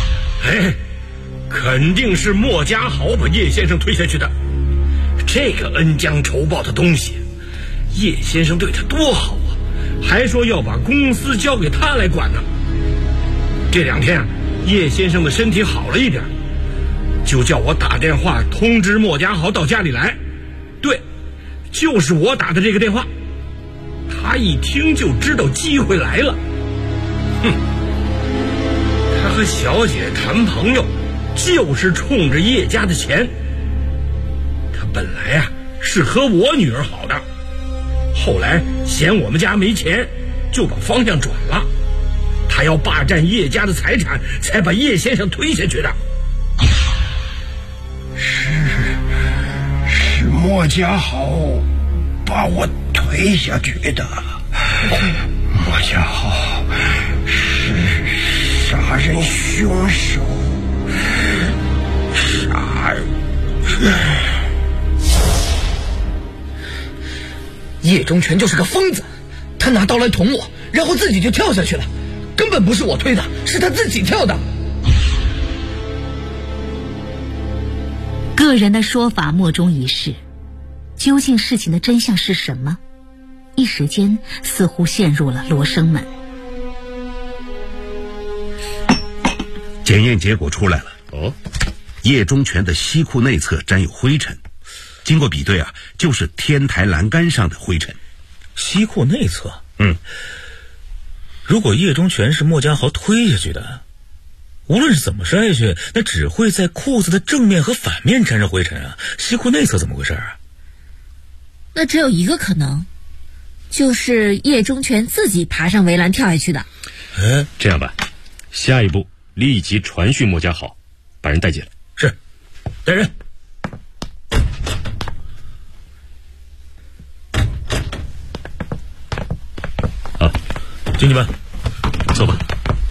肯定是莫家豪把叶先生推下去的。这个恩将仇报的东西，叶先生对他多好啊，还说要把公司交给他来管呢。这2天叶先生的身体好了一点，就叫我打电话通知莫家豪到家里来。对，就是我打的这个电话。他一听就知道机会来了。他和小姐谈朋友，就是冲着叶家的钱。他本来是和我女儿好的，后来嫌我们家没钱，就把方向转了。他要霸占叶家的财产，才把叶先生推下去的。 是莫家豪把我推下去的。莫家豪是杀人凶手。杀人。 叶忠全就是个疯子，他拿刀来捅我，然后自己就跳下去了，根本不是我推的，是他自己跳的。 个人的说法莫衷一是，究竟事情的真相是什么？一时间似乎陷入了罗生门。 检验结果出来了。哦，叶忠全的西裤内侧沾有灰尘，经过比对啊，就是天台栏杆上的灰尘。 西裤内侧？如果叶忠全是莫家豪推下去的，无论是怎么摔下去，那只会在裤子的正面和反面沾上灰尘啊，西裤内侧怎么回事啊？ 那只有一个可能，就是叶忠全自己爬上围栏跳下去的。 这样吧，下一步立即传讯莫家豪，把人带进来。 是，带人。 好，进去吧，坐吧。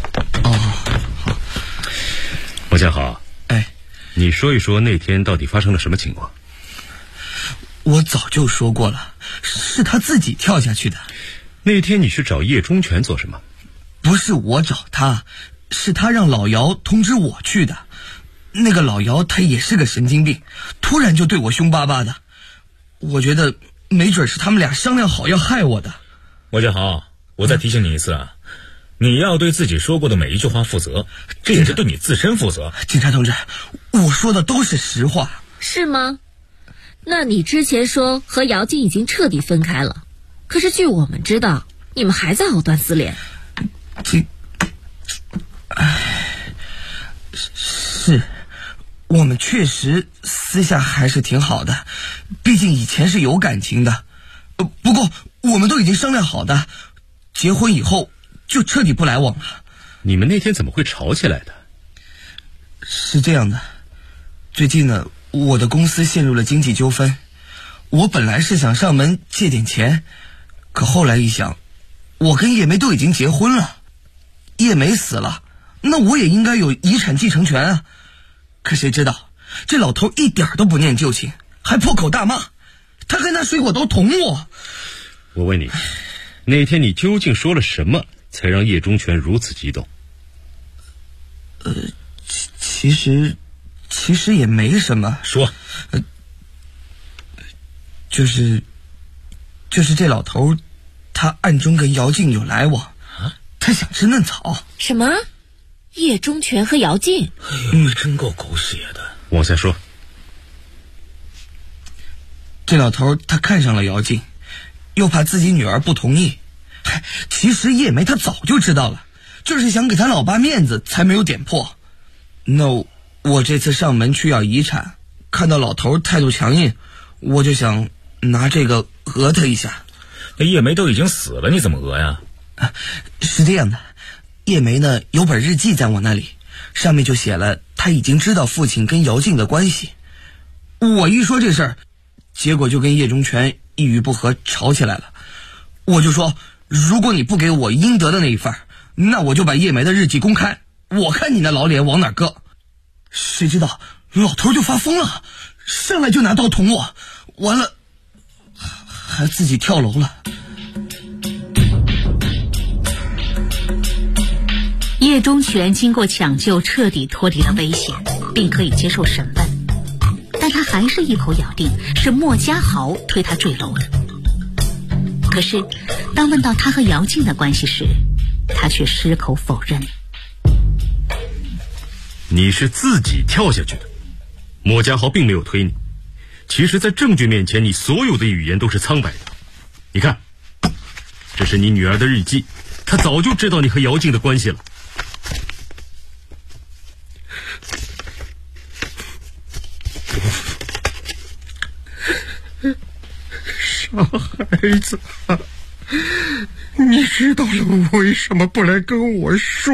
莫家豪，你说一说那天到底发生了什么情况？ 我早就说过了，是他自己跳下去的。 那天你去找叶忠全做什么？ 不是我找他，是他让老姚通知我去的。那个老姚他也是个神经病，突然就对我凶巴巴的。我觉得没准是他们俩商量好要害我的。 莫家豪，我再提醒你一次啊，你要对自己说过的每一句话负责，这也是对你自身负责。 警察同志，我说的都是实话。 是吗？那你之前说和姚静已经彻底分开了，可是据我们知道，你们还在藕断丝连。 是，我们确实私下还是挺好的，毕竟以前是有感情的。不过我们都已经商量好的，结婚以后就彻底不来往了。 你们那天怎么会吵起来的？ 是这样的，最近呢，我的公司陷入了经济纠纷，我本来是想上门借点钱，可后来一想，我跟叶梅都已经结婚了，叶梅死了，那我也应该有遗产继承权啊。可谁知道这老头一点都不念旧情，还破口大骂，他跟拿水果刀捅我。 我问你，那天你究竟说了什么才让叶忠全如此激动？ 其实也没什么。 说。 就是这老头他暗中跟姚静有来往，他想吃嫩草。 什么？叶忠全和姚静？ 真够狗血的。 往下说。 这老头他看上了姚静，又怕自己女儿不同意。其实叶梅他早就知道了，就是想给他老爸面子才没有点破。那我这次上门去要遗产，看到老头态度强硬，我就想拿这个讹他一下。 那叶梅都已经死了，你怎么讹呀？ 是这样的，叶梅呢有本日记在我那里，上面就写了他已经知道父亲跟姚静的关系。我一说这事儿，结果就跟叶忠全一语不合吵起来了。我就说，如果你不给我应得的那一份，那我就把叶梅的日记公开，我看你那老脸往哪搁。谁知道老头就发疯了，上来就拿刀捅我，完了还自己跳楼了。 叶忠全经过抢救彻底脱离了危险，并可以接受审问，但他还是一口咬定是莫家豪推他坠楼的。可是当问到他和姚静的关系时，他却矢口否认。 你是自己跳下去的，莫家豪并没有推你。其实在证据面前，你所有的语言都是苍白的。你看，这是你女儿的日记，她早就知道你和姚静的关系了。 傻孩子，你知道了为什么不来跟我说？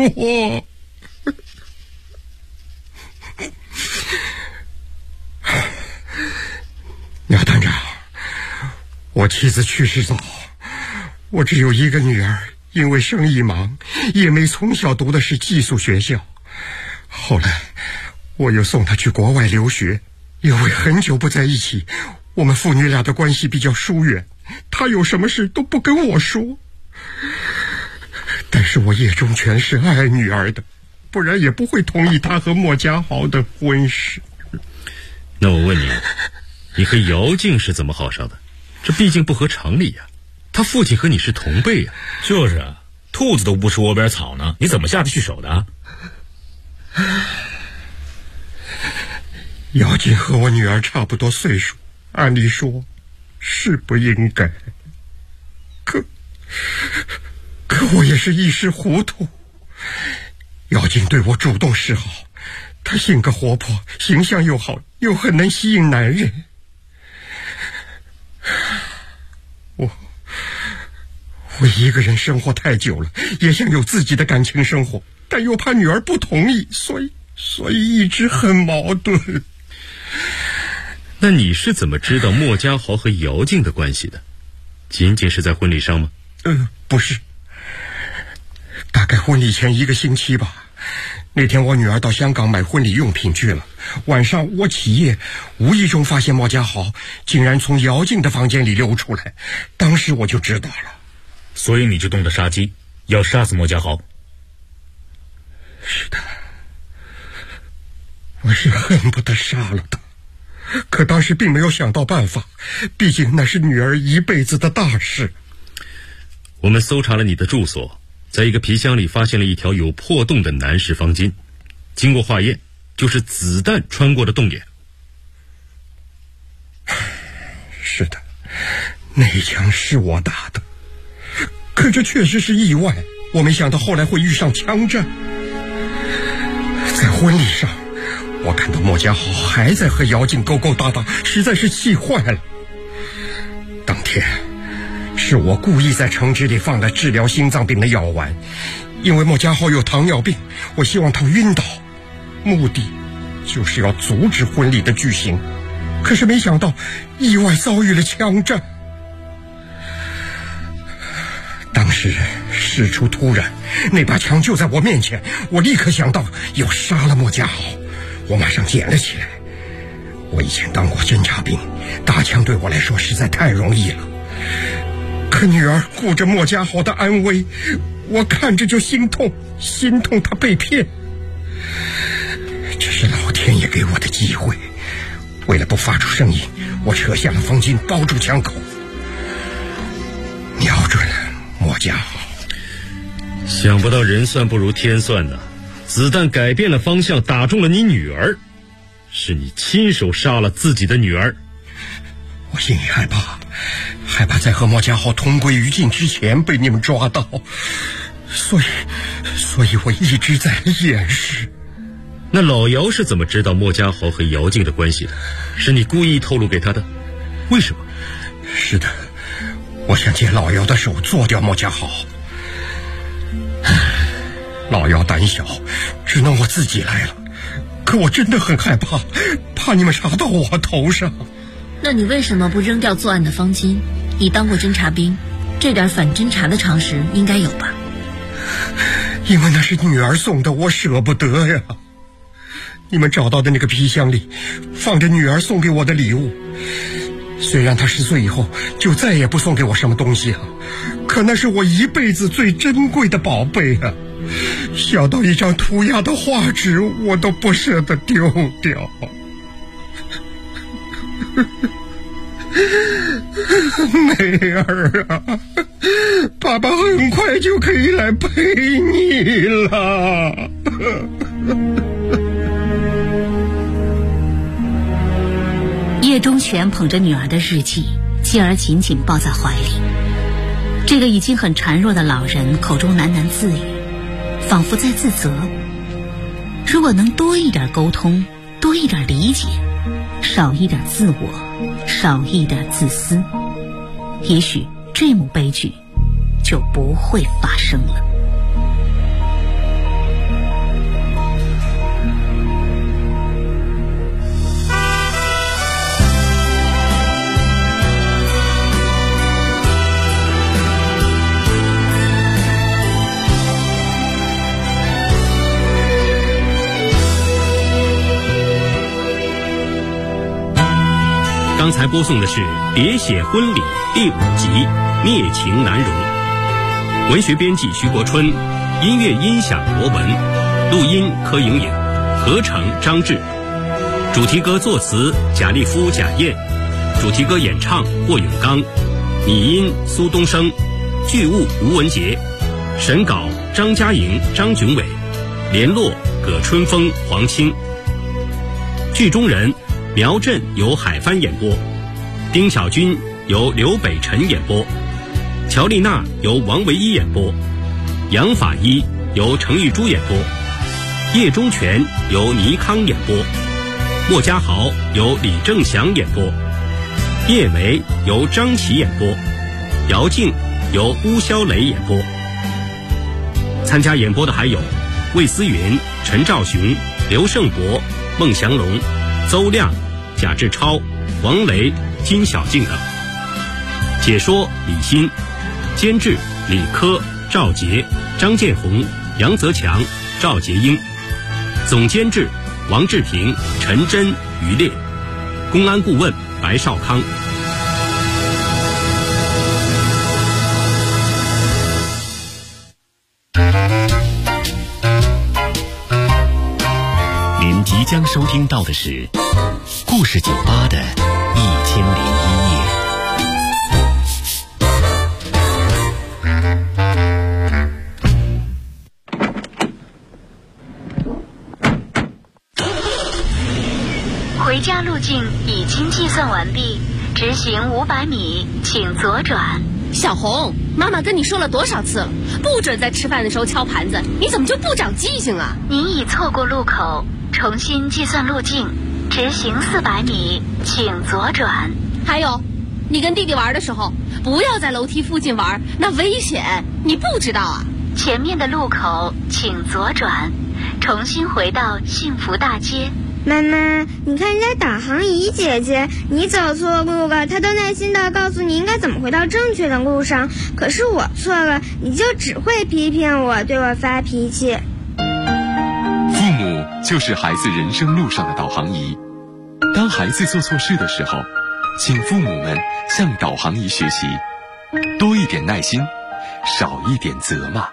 廖探长，我妻子去世早，我只有一个女儿，因为生意忙，叶梅从小读的是寄宿学校，后来我又送她去国外留学，因为很久不在一起，我们父女俩的关系比较疏远， 他有什么事都不跟我说。但是我叶忠全是爱女儿的，不然也不会同意他和莫家豪的婚事。 那我问你，你和姚静是怎么好上的？这毕竟不合常理呀。他父亲和你是同辈呀。 就是啊，兔子都不吃窝边草呢，你怎么下得去手的？ 姚静和我女儿差不多岁数，按理说是不应该，可我也是一时糊涂。姚静对我主动示好，她性格活泼，形象又好，又很能吸引男人。我一个人生活太久了，也想有自己的感情生活，但又怕女儿不同意，所以一直很矛盾。 那你是怎么知道莫家豪和姚静的关系的？仅仅是在婚礼上吗？ 不是，大概婚礼前1个星期吧。那天我女儿到香港买婚礼用品去了，晚上我起夜，无意中发现莫家豪竟然从姚静的房间里溜出来，当时我就知道了。 所以你就动了杀机，要杀死莫家豪？ 是的，我是恨不得杀了他，可当时并没有想到办法，毕竟那是女儿一辈子的大事。 我们搜查了你的住所，在一个皮箱里发现了一条有破洞的男士方巾，经过化验，就是子弹穿过的洞眼。 是的，那一枪是我打的，可这确实是意外，我没想到后来会遇上枪战。在婚礼上，我看到莫家豪还在和姚静勾勾搭搭，实在是气坏了。当天是我故意在橙汁里放了治疗心脏病的药丸，因为莫家豪有糖尿病，我希望他晕倒，目的就是要阻止婚礼的举行。可是没想到意外遭遇了枪战。当时事出突然，那把枪就在我面前，我立刻想到要杀了莫家豪，我马上捡了起来。我以前当过侦察兵，打枪对我来说实在太容易了，可女儿顾着莫家豪的安危，我看着就心痛他被骗。这是老天爷给我的机会，为了不发出声音，我扯下了方巾包住枪口，瞄准了莫家豪。 想不到人算不如天算呐，子弹改变了方向，打中了你女儿，是你亲手杀了自己的女儿。 我心里害怕在和莫家豪同归于尽之前被你们抓到，所以我一直在掩饰。 那老姚是怎么知道莫家豪和姚静的关系的？是你故意透露给他的？为什么？ 是的，我想借老姚的手做掉莫家豪。老姚胆小，只能我自己来了，可我真的很害怕你们查到我头上。 那你为什么不扔掉作案的方巾？你当过侦察兵，这点反侦察的常识应该有吧？ 因为那是女儿送的，我舍不得呀。你们找到的那个皮箱里放着女儿送给我的礼物，虽然她10岁以后就再也不送给我什么东西了，可那是我一辈子最珍贵的宝贝啊！小到一张涂鸦的画纸，我都不舍得丢掉。美儿啊，爸爸很快就可以来陪你了。 叶忠全捧着女儿的日记，继而紧紧抱在怀里。这个已经很孱弱的老人口中喃喃自语，仿佛在自责。如果能多一点沟通，多一点理解，少一点自我，少一点自私，也许这幕悲剧就不会发生了。 刚才播送的是《喋血婚礼》第5集《孽情难容》，文学编辑徐国春，音乐音响罗文，录音柯莹莹，合成张志，主题歌作词贾立夫、贾燕，主题歌演唱霍永刚，拟音苏东升，剧务吴文杰，审稿张嘉莹、张炯伟，联络葛春风、黄青。剧中人苗振由海帆演播，丁小军由刘北辰演播，乔丽娜由王维一演播，杨法医由程玉珠演播，叶中全由倪康演播，莫家豪由李正祥演播，叶梅由张琪演播，姚静由巫潇雷演播。参加演播的还有魏思云、陈兆雄、刘胜博、孟祥龙、邹亮、贾志超、王雷、金小静等。解说李欣，监制李科、赵杰、张建红、杨泽强、赵杰英，总监制王志平、陈真、于烈，公安顾问白少康。 您即将收听到的是故事酒吧的1001夜。 回家路径已经计算完毕，直行500米，请左转。 小红，妈妈跟你说了多少次了，不准在吃饭的时候敲盘子，你怎么就不长记性啊？ 您已错过路口，重新计算路径，直行400米，请左转。 还有，你跟弟弟玩的时候，不要在楼梯附近玩，那危险，你不知道啊？ 前面的路口请左转，重新回到幸福大街。 妈妈，你看人家导航仪姐姐，你走错路了，她都耐心地告诉你应该怎么回到正确的路上。可是我错了，你就只会批评我，对我发脾气。 父母就是孩子人生路上的导航仪。当孩子做错事的时候，请父母们向导航仪学习，多一点耐心，少一点责骂。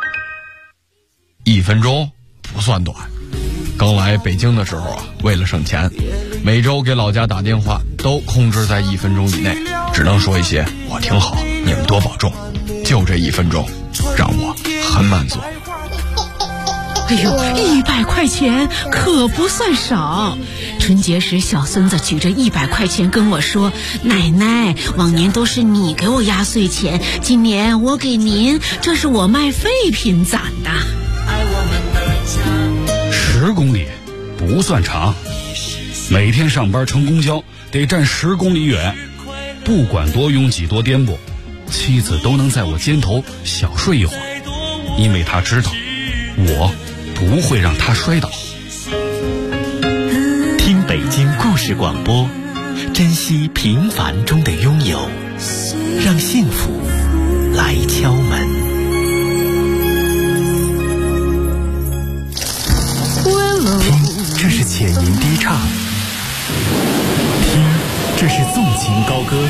1分钟不算短。刚来北京的时候啊，为了省钱，每周给老家打电话都控制在1分钟以内，只能说一些我挺好，你们多保重。就这1分钟，让我很满足。 哎呦，100块钱可不算少。春节时，小孙子举着100块钱跟我说：“奶奶，往年都是你给我压岁钱，今年我给您，这是我卖废品攒的。 ”10公里不算长，每天上班乘公交得站10公里远，不管多拥挤多颠簸，妻子都能在我肩头小睡一会儿，因为她知道我不会让她摔倒。 听北京故事广播，珍惜平凡中的拥有，让幸福来敲门。听，这是浅吟低唱；听，这是纵情高歌；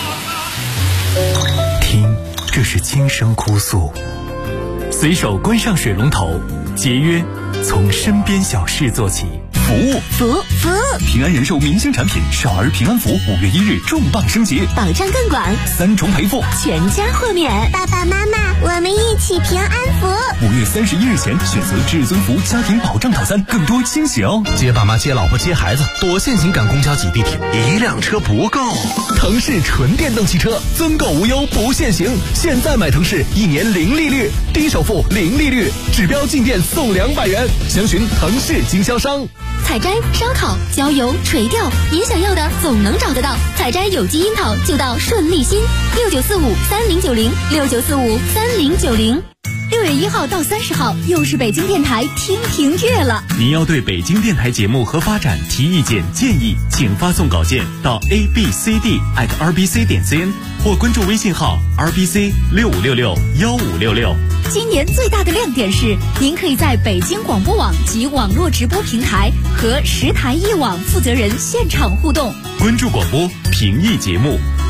听，这是轻声哭诉。随手关上水龙头，节约，从身边小事做起。服务，平安人寿明星产品少儿平安服5月1日重磅升级， 保障更广 ，3重赔付， 全家豁免。爸爸妈妈，我们一起平安福。 5月31日前选择至尊福家庭保障套餐，更多惊喜哦！ 接爸妈、接老婆、接孩子，多限行赶公交挤地铁，1辆车不够。腾势纯电动汽车，增购无忧不限行，现在买腾势1年零利率，低首付零利率，指标进店送200元，详询腾势经销商。 采摘、烧烤、浇油、垂钓，你想要的总能找得到。采摘有机樱桃就到顺利新，69453090，69453090。 6月1号到30号，又是北京电台听评月了。 您要对北京电台节目和发展提意见建议，请发送稿件到 abcd@rbc.cn 或关注微信号 rbc65661566。 今年最大的亮点是，您可以在北京广播网及网络直播平台和10台一网负责人现场互动， 关注广播评议节目。